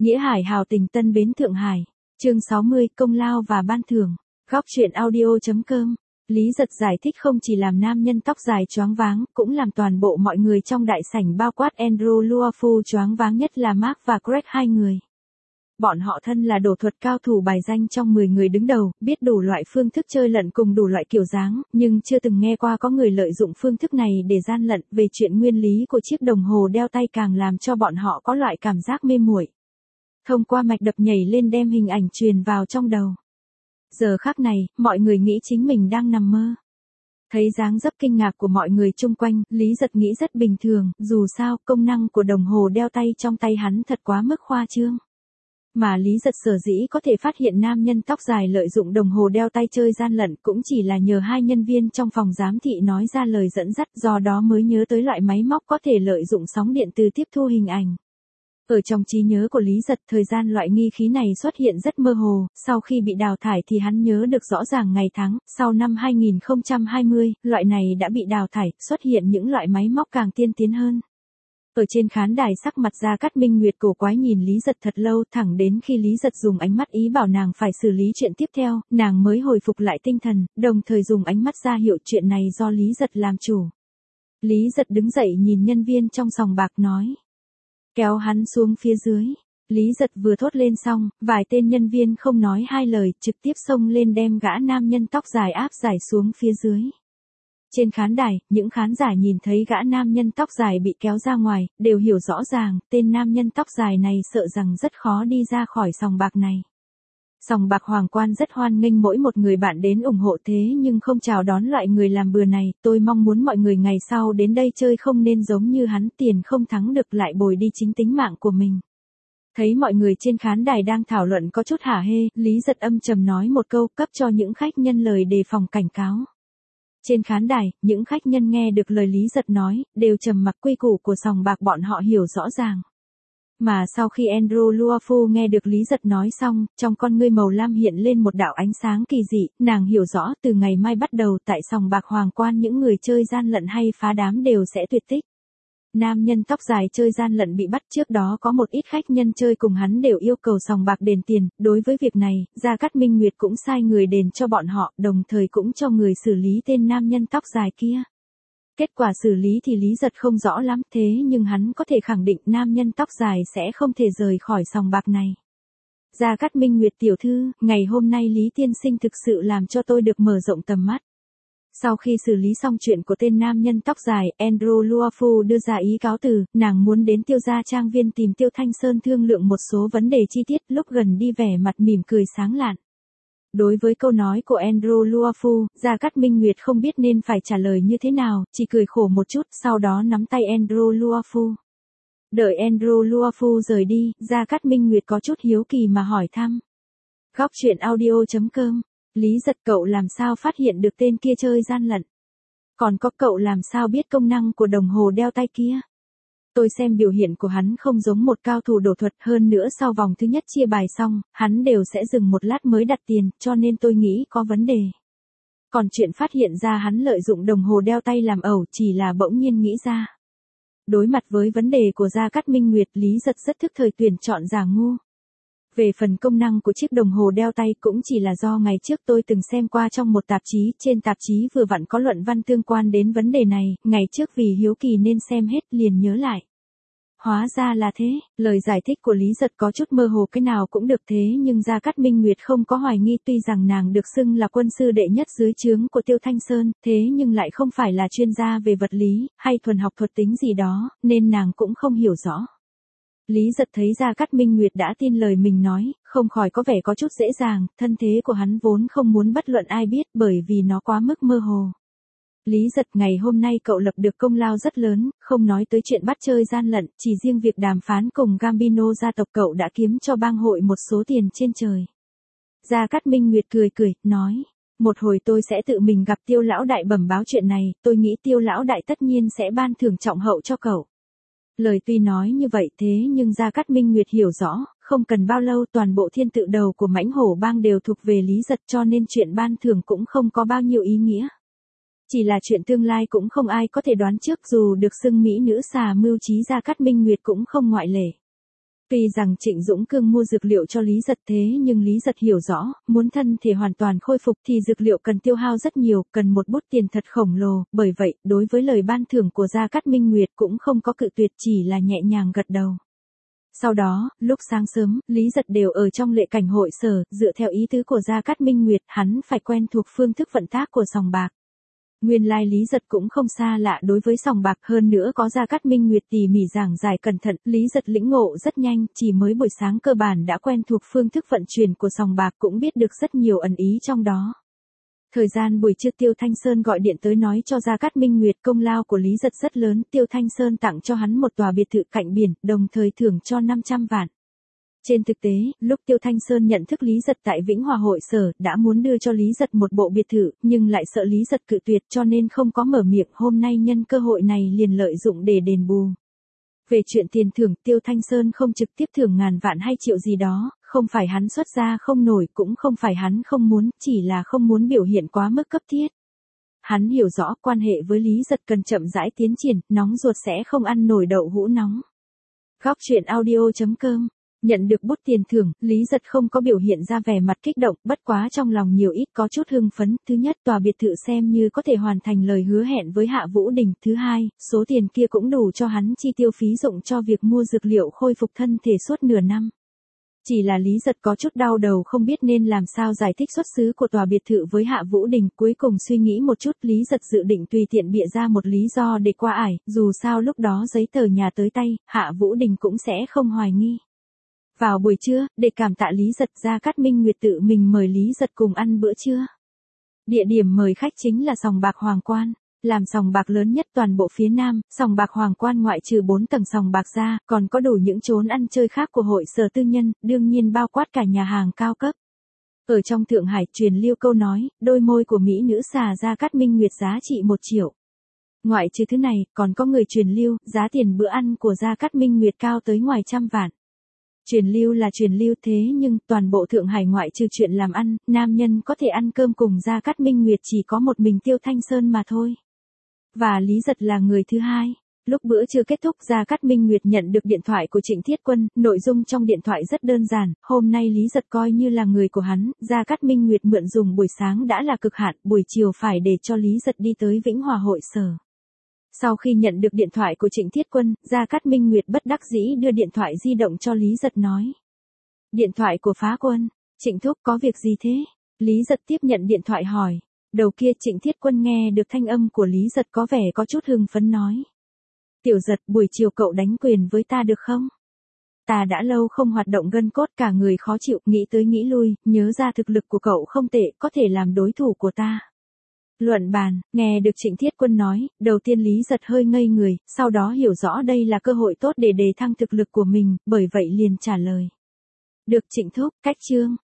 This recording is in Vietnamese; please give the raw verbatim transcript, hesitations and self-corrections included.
Nghĩa Hải hào tình Tân Bến Thượng Hải. Chương sáu mươi, công lao và ban thưởng. Góc truyện audio.com. Lý Giật giải thích không chỉ làm nam nhân tóc dài choáng váng, cũng làm toàn bộ mọi người trong đại sảnh bao quát Andrew Luofu choáng váng, nhất là Mark và Greg, hai người. Bọn họ thân là đổ thuật cao thủ bài danh trong mười người đứng đầu, biết đủ loại phương thức chơi lận cùng đủ loại kiểu dáng, nhưng chưa từng nghe qua có người lợi dụng phương thức này để gian lận. Về chuyện nguyên lý của chiếc đồng hồ đeo tay càng làm cho bọn họ có loại cảm giác mê muội. Thông qua mạch đập nhảy lên đem hình ảnh truyền vào trong đầu. Giờ khắc này, mọi người nghĩ chính mình đang nằm mơ. Thấy dáng dấp kinh ngạc của mọi người chung quanh, Lý Giật nghĩ rất bình thường, dù sao, công năng của đồng hồ đeo tay trong tay hắn thật quá mức khoa trương. Mà Lý Giật sở dĩ có thể phát hiện nam nhân tóc dài lợi dụng đồng hồ đeo tay chơi gian lận cũng chỉ là nhờ hai nhân viên trong phòng giám thị nói ra lời dẫn dắt, do đó mới nhớ tới loại máy móc có thể lợi dụng sóng điện từ tiếp thu hình ảnh. Ở trong trí nhớ của Lý Giật, thời gian loại nghi khí này xuất hiện rất mơ hồ, sau khi bị đào thải thì hắn nhớ được rõ ràng ngày tháng, sau năm hai nghìn không trăm hai mươi, loại này đã bị đào thải, xuất hiện những loại máy móc càng tiên tiến hơn. Ở trên khán đài sắc mặt Gia Cát Minh Nguyệt cổ quái nhìn Lý Giật thật lâu, thẳng đến khi Lý Giật dùng ánh mắt ý bảo nàng phải xử lý chuyện tiếp theo, nàng mới hồi phục lại tinh thần, đồng thời dùng ánh mắt ra hiệu chuyện này do Lý Giật làm chủ. Lý Giật đứng dậy nhìn nhân viên trong sòng bạc nói. Kéo hắn xuống phía dưới. Lý Giật vừa thốt lên xong, vài tên nhân viên không nói hai lời, trực tiếp xông lên đem gã nam nhân tóc dài áp giải xuống phía dưới. Trên khán đài, những khán giả nhìn thấy gã nam nhân tóc dài bị kéo ra ngoài, đều hiểu rõ ràng, tên nam nhân tóc dài này sợ rằng rất khó đi ra khỏi sòng bạc này. Sòng bạc Hoàng Quan rất hoan nghênh mỗi một người bạn đến ủng hộ, thế nhưng không chào đón loại người làm bừa này, tôi mong muốn mọi người ngày sau đến đây chơi không nên giống như hắn, tiền không thắng được lại bồi đi chính tính mạng của mình. Thấy mọi người trên khán đài đang thảo luận có chút hả hê, Lý Giật âm trầm nói một câu, cấp cho những khách nhân lời đề phòng cảnh cáo. Trên khán đài, những khách nhân nghe được lời Lý Giật nói, đều trầm mặc, quy củ của sòng bạc bọn họ hiểu rõ ràng. Mà sau khi Andrew Luofu nghe được Lý Giật nói xong, trong con ngươi màu lam hiện lên một đạo ánh sáng kỳ dị, nàng hiểu rõ từ ngày mai bắt đầu tại sòng bạc Hoàng Quan những người chơi gian lận hay phá đám đều sẽ tuyệt tích. Nam nhân tóc dài chơi gian lận bị bắt, trước đó có một ít khách nhân chơi cùng hắn đều yêu cầu sòng bạc đền tiền, đối với việc này, Gia Cát Minh Nguyệt cũng sai người đền cho bọn họ, đồng thời cũng cho người xử lý tên nam nhân tóc dài kia. Kết quả xử lý thì Lý Giật không rõ lắm, thế nhưng hắn có thể khẳng định nam nhân tóc dài sẽ không thể rời khỏi sòng bạc này. Gia Cát Minh Nguyệt tiểu thư, ngày hôm nay Lý tiên sinh thực sự làm cho tôi được mở rộng tầm mắt. Sau khi xử lý xong chuyện của tên nam nhân tóc dài, Andrew Luofu đưa ra ý cáo từ, nàng muốn đến Tiêu Gia Trang Viên tìm Tiêu Thanh Sơn thương lượng một số vấn đề chi tiết, lúc gần đi vẻ mặt mỉm cười sáng lạn. Đối với câu nói của Andrew Luofu, Gia Cát Minh Nguyệt không biết nên phải trả lời như thế nào, chỉ cười khổ một chút, sau đó nắm tay Andrew Luofu. Đợi Andrew Luofu rời đi, Gia Cát Minh Nguyệt có chút hiếu kỳ mà hỏi thăm. Góc truyện audio.com. Lý Giật, cậu làm sao phát hiện được tên kia chơi gian lận? Còn có cậu làm sao biết công năng của đồng hồ đeo tay kia? Tôi xem biểu hiện của hắn không giống một cao thủ đổ thuật, hơn nữa sau vòng thứ nhất chia bài xong, hắn đều sẽ dừng một lát mới đặt tiền, cho nên tôi nghĩ có vấn đề. Còn chuyện phát hiện ra hắn lợi dụng đồng hồ đeo tay làm ẩu chỉ là bỗng nhiên nghĩ ra. Đối mặt với vấn đề của Gia Cát Minh Nguyệt, Lý Giật rất thức thời tuyển chọn giả ngu. Về phần công năng của chiếc đồng hồ đeo tay cũng chỉ là do ngày trước tôi từng xem qua trong một tạp chí, trên tạp chí vừa vặn có luận văn tương quan đến vấn đề này, ngày trước vì hiếu kỳ nên xem hết liền nhớ lại. Hóa ra là thế, lời giải thích của Lý Giật có chút mơ hồ, cái nào cũng được, thế nhưng Gia Cát Minh Nguyệt không có hoài nghi, tuy rằng nàng được xưng là quân sư đệ nhất dưới trướng của Tiêu Thanh Sơn, thế nhưng lại không phải là chuyên gia về vật lý, hay thuần học thuật tính gì đó, nên nàng cũng không hiểu rõ. Lý Giật thấy Gia Cát Minh Nguyệt đã tin lời mình nói, không khỏi có vẻ có chút dễ dàng, thân thế của hắn vốn không muốn bất luận ai biết bởi vì nó quá mức mơ hồ. Lý Giật, ngày hôm nay cậu lập được công lao rất lớn, không nói tới chuyện bắt chơi gian lận, chỉ riêng việc đàm phán cùng Gambino gia tộc cậu đã kiếm cho bang hội một số tiền trên trời. Gia Cát Minh Nguyệt cười cười, nói, một hồi tôi sẽ tự mình gặp Tiêu lão đại bẩm báo chuyện này, tôi nghĩ Tiêu lão đại tất nhiên sẽ ban thưởng trọng hậu cho cậu. Lời tuy nói như vậy thế nhưng Gia Cát Minh Nguyệt hiểu rõ, không cần bao lâu toàn bộ thiên tự đầu của mãnh hổ bang đều thuộc về Lý Giật, cho nên chuyện ban thưởng cũng không có bao nhiêu ý nghĩa. Chỉ là chuyện tương lai cũng không ai có thể đoán trước, dù được xưng mỹ nữ xà mưu trí, Gia Cát Minh Nguyệt cũng không ngoại lệ. Tuy rằng Trịnh Dũng Cương mua dược liệu cho Lý Giật thế nhưng Lý Giật hiểu rõ, muốn thân thể hoàn toàn khôi phục thì dược liệu cần tiêu hao rất nhiều, cần một bút tiền thật khổng lồ, bởi vậy, đối với lời ban thưởng của Gia Cát Minh Nguyệt cũng không có cự tuyệt, chỉ là nhẹ nhàng gật đầu. Sau đó, lúc sáng sớm, Lý Giật đều ở trong lệ cảnh hội sở, dựa theo ý tứ của Gia Cát Minh Nguyệt, hắn phải quen thuộc phương thức vận tác của sòng bạc. Nguyên lai Lý Giật cũng không xa lạ đối với sòng bạc, hơn nữa có Gia Cát Minh Nguyệt tỉ mỉ giảng giải cẩn thận, Lý Giật lĩnh ngộ rất nhanh, chỉ mới buổi sáng cơ bản đã quen thuộc phương thức vận chuyển của sòng bạc, cũng biết được rất nhiều ẩn ý trong đó. Thời gian buổi trưa Tiêu Thanh Sơn gọi điện tới nói cho Gia Cát Minh Nguyệt công lao của Lý Giật rất lớn, Tiêu Thanh Sơn tặng cho hắn một tòa biệt thự cạnh biển, đồng thời thưởng cho năm trăm vạn. Trên thực tế, lúc Tiêu Thanh Sơn nhận thức Lý Giật tại Vĩnh Hòa hội sở, đã muốn đưa cho Lý Giật một bộ biệt thự, nhưng lại sợ Lý Giật cự tuyệt cho nên không có mở miệng, hôm nay nhân cơ hội này liền lợi dụng để đền bù. Về chuyện tiền thưởng, Tiêu Thanh Sơn không trực tiếp thưởng ngàn vạn hay triệu gì đó, không phải hắn xuất ra không nổi, cũng không phải hắn không muốn, chỉ là không muốn biểu hiện quá mức cấp thiết. Hắn hiểu rõ quan hệ với Lý Giật cần chậm rãi tiến triển, nóng ruột sẽ không ăn nổi đậu hũ nóng. Góc truyện audio chấm com. Nhận được bút tiền thưởng, Lý Giật không có biểu hiện ra vẻ mặt kích động, bất quá trong lòng nhiều ít có chút hưng phấn. Thứ nhất, tòa biệt thự xem như có thể hoàn thành lời hứa hẹn với Hạ Vũ Đình. Thứ hai, số tiền kia cũng đủ cho hắn chi tiêu phí dụng cho việc mua dược liệu khôi phục thân thể suốt nửa năm. Chỉ là Lý Giật có chút đau đầu không biết nên làm sao giải thích xuất xứ của tòa biệt thự với Hạ Vũ Đình. Cuối cùng suy nghĩ một chút, Lý Giật dự định tùy tiện bịa ra một lý do để qua ải, dù sao lúc đó giấy tờ nhà tới tay, Hạ Vũ Đình cũng sẽ không hoài nghi. Vào buổi trưa, để cảm tạ Lý Giật, Gia Cát Minh Nguyệt tự mình mời Lý Giật cùng ăn bữa trưa. Địa điểm mời khách chính là sòng bạc Hoàng Quan. Làm sòng bạc lớn nhất toàn bộ phía Nam, sòng bạc Hoàng Quan ngoại trừ bốn tầng sòng bạc ra, còn có đủ những chốn ăn chơi khác của hội sở tư nhân, đương nhiên bao quát cả nhà hàng cao cấp. Ở trong Thượng Hải truyền lưu câu nói, đôi môi của mỹ nữ xà Gia Cát Minh Nguyệt giá trị một triệu. Ngoại trừ thứ này, còn có người truyền lưu, giá tiền bữa ăn của Gia Cát Minh Nguyệt cao tới ngoài trăm vạn. Truyền lưu là truyền lưu thế nhưng toàn bộ Thượng Hải ngoại trừ chuyện làm ăn, nam nhân có thể ăn cơm cùng Gia Cát Minh Nguyệt chỉ có một mình Tiêu Thanh Sơn mà thôi. Và Lý Giật là người thứ hai. Lúc bữa trưa kết thúc, Gia Cát Minh Nguyệt nhận được điện thoại của Trịnh Thiết Quân, nội dung trong điện thoại rất đơn giản, hôm nay Lý Giật coi như là người của hắn, Gia Cát Minh Nguyệt mượn dùng buổi sáng đã là cực hạn, buổi chiều phải để cho Lý Giật đi tới Vĩnh Hòa hội sở. Sau khi nhận được điện thoại của Trịnh Thiết Quân, Gia Cát Minh Nguyệt bất đắc dĩ đưa điện thoại di động cho Lý Giật nói. Điện thoại của Phá Quân, Trịnh Thúc có việc gì thế? Lý Giật tiếp nhận điện thoại hỏi. Đầu kia Trịnh Thiết Quân nghe được thanh âm của Lý Giật có vẻ có chút hưng phấn nói. Tiểu Giật, buổi chiều cậu đánh quyền với ta được không? Ta đã lâu không hoạt động gân cốt, cả người khó chịu, nghĩ tới nghĩ lui, nhớ ra thực lực của cậu không tệ, có thể làm đối thủ của ta. Luận bàn, nghe được Trịnh Thiết Quân nói, đầu tiên Lý Giật hơi ngây người, sau đó hiểu rõ đây là cơ hội tốt để đề thăng thực lực của mình, bởi vậy liền trả lời. Được Trịnh Thúc, cách chương.